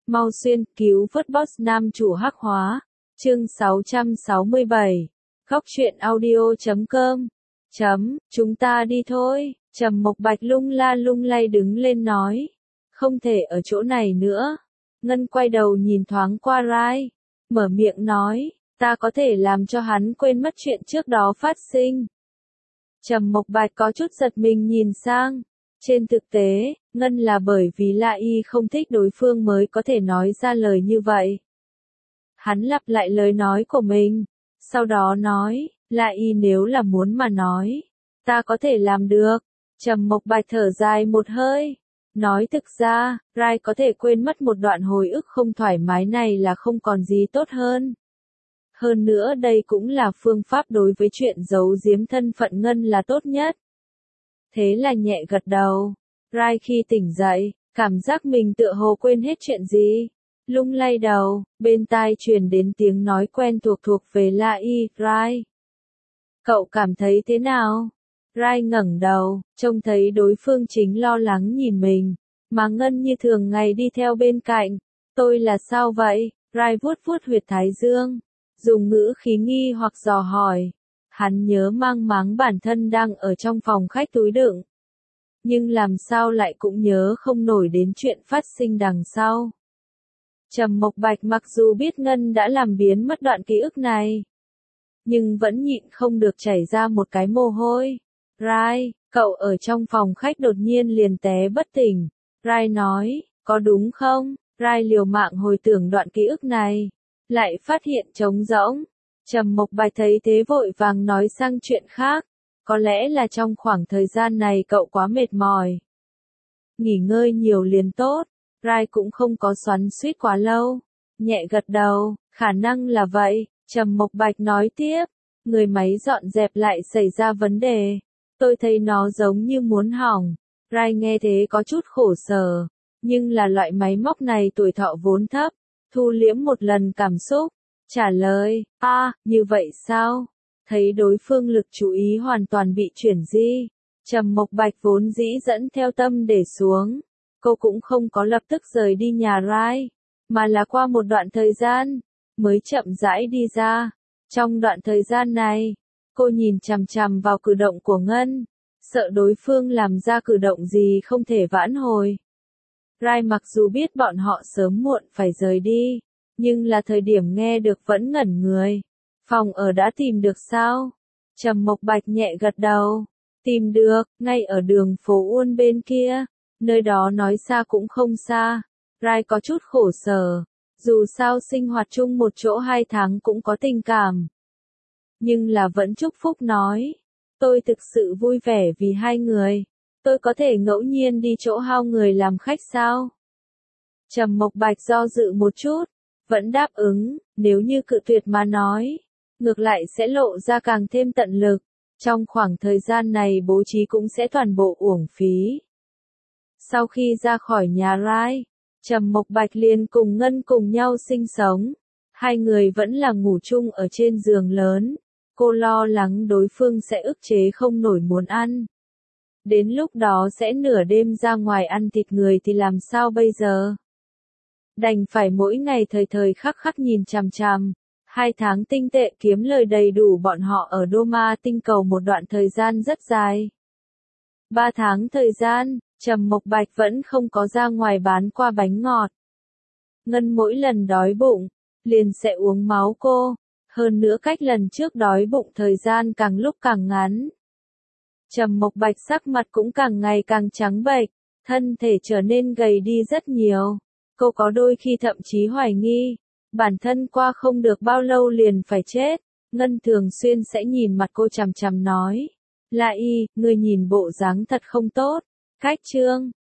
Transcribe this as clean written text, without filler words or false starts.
Mau xuyên cứu vớt boss nam chủ hắc hóa. Chương 667. Góc truyện audio.com. Chúng ta đi thôi. Trầm Mộc Bạch lung la lung lay đứng lên nói. Không thể ở chỗ này nữa. Ngân quay đầu nhìn thoáng qua Rai. Mở miệng nói, ta có thể làm cho hắn quên mất chuyện trước đó phát sinh. Trầm Mộc Bạch có chút giật mình nhìn sang. Trên thực tế, Ngân là bởi vì La Y không thích đối phương mới có thể nói ra lời như vậy. Hắn lặp lại lời nói của mình, sau đó nói, La Y nếu là muốn mà nói, ta có thể làm được. Trầm Mộc Bạch thở dài một hơi, nói thực ra, Rai có thể quên mất một đoạn hồi ức không thoải mái này là không còn gì tốt hơn. Hơn nữa đây cũng là phương pháp đối với chuyện giấu giếm thân phận Ngân là tốt nhất. Thế là nhẹ gật đầu. Rai khi tỉnh dậy, cảm giác mình tựa hồ quên hết chuyện gì. Lung lay đầu, bên tai truyền đến tiếng nói quen thuộc về La Y, Rai. Cậu cảm thấy thế nào? Rai ngẩng đầu, trông thấy đối phương chính lo lắng nhìn mình, mà Ngân như thường ngày đi theo bên cạnh. Tôi là sao vậy? Rai vuốt vuốt huyệt thái dương, dùng ngữ khí nghi hoặc dò hỏi. Hắn nhớ mang máng bản thân đang ở trong phòng khách túi đựng. Nhưng làm sao lại cũng nhớ không nổi đến chuyện phát sinh đằng sau. Trầm Mộc Bạch mặc dù biết Ngân đã làm biến mất đoạn ký ức này, nhưng vẫn nhịn không được chảy ra một cái mồ hôi. Rai, cậu ở trong phòng khách đột nhiên liền té bất tỉnh. Rai nói, có đúng không? Rai liều mạng hồi tưởng đoạn ký ức này, lại phát hiện trống rỗng. Trầm Mộc Bạch thấy thế vội vàng nói sang chuyện khác. Có lẽ là trong khoảng thời gian này cậu quá mệt mỏi. Nghỉ ngơi nhiều liền tốt. Rai cũng không có xoắn xuýt quá lâu. Nhẹ gật đầu, khả năng là vậy. Trầm Mộc Bạch nói tiếp. Người máy dọn dẹp lại xảy ra vấn đề. Tôi thấy nó giống như muốn hỏng. Rai nghe thế có chút khổ sở. Nhưng là loại máy móc này tuổi thọ vốn thấp. Thu liễm một lần cảm xúc. Trả lời, như vậy sao? Thấy đối phương lực chú ý hoàn toàn bị chuyển di. Trầm Mộc Bạch vốn dĩ dẫn theo tâm để xuống. Cô cũng không có lập tức rời đi nhà Rai, mà là qua một đoạn thời gian, mới chậm rãi đi ra. Trong đoạn thời gian này, cô nhìn chằm chằm vào cử động của Ngân, sợ đối phương làm ra cử động gì không thể vãn hồi. Rai mặc dù biết bọn họ sớm muộn phải rời đi, nhưng là thời điểm nghe được vẫn ngẩn người. Phòng ở đã tìm được sao? Trầm Mộc Bạch nhẹ gật đầu. Tìm được, ngay ở đường phố Uôn bên kia. Nơi đó nói xa cũng không xa. Rai có chút khổ sở. Dù sao sinh hoạt chung một chỗ 2 tháng cũng có tình cảm. Nhưng là vẫn chúc phúc nói. Tôi thực sự vui vẻ vì hai người. Tôi có thể ngẫu nhiên đi chỗ hao người làm khách sao? Trầm Mộc Bạch do dự một chút. Vẫn đáp ứng, nếu như cự tuyệt mà nói. Ngược lại sẽ lộ ra càng thêm tận lực. Trong khoảng thời gian này bố trí cũng sẽ toàn bộ uổng phí. Sau khi ra khỏi nhà Rai, Trầm Mộc Bạch liền cùng Ngân cùng nhau sinh sống. Hai người vẫn là ngủ chung ở trên giường lớn. Cô lo lắng đối phương sẽ ức chế không nổi muốn ăn. Đến lúc đó sẽ nửa đêm ra ngoài ăn thịt người thì làm sao bây giờ? Đành phải mỗi ngày thời thời khắc khắc nhìn chằm chằm. 2 tháng tinh tệ kiếm lời đầy đủ bọn họ ở Đô Ma tinh cầu một đoạn thời gian rất dài. 3 tháng thời gian, Trầm Mộc Bạch vẫn không có ra ngoài bán qua bánh ngọt. Ngân mỗi lần đói bụng, liền sẽ uống máu cô. Hơn nữa cách lần trước đói bụng thời gian càng lúc càng ngắn. Trầm Mộc Bạch sắc mặt cũng càng ngày càng trắng bệch, thân thể trở nên gầy đi rất nhiều. Cô có đôi khi thậm chí hoài nghi. Bản thân qua không được bao lâu liền phải chết. Ngân thường xuyên sẽ nhìn mặt cô chằm chằm nói. La Y, ngươi nhìn bộ dáng thật không tốt. Cách chương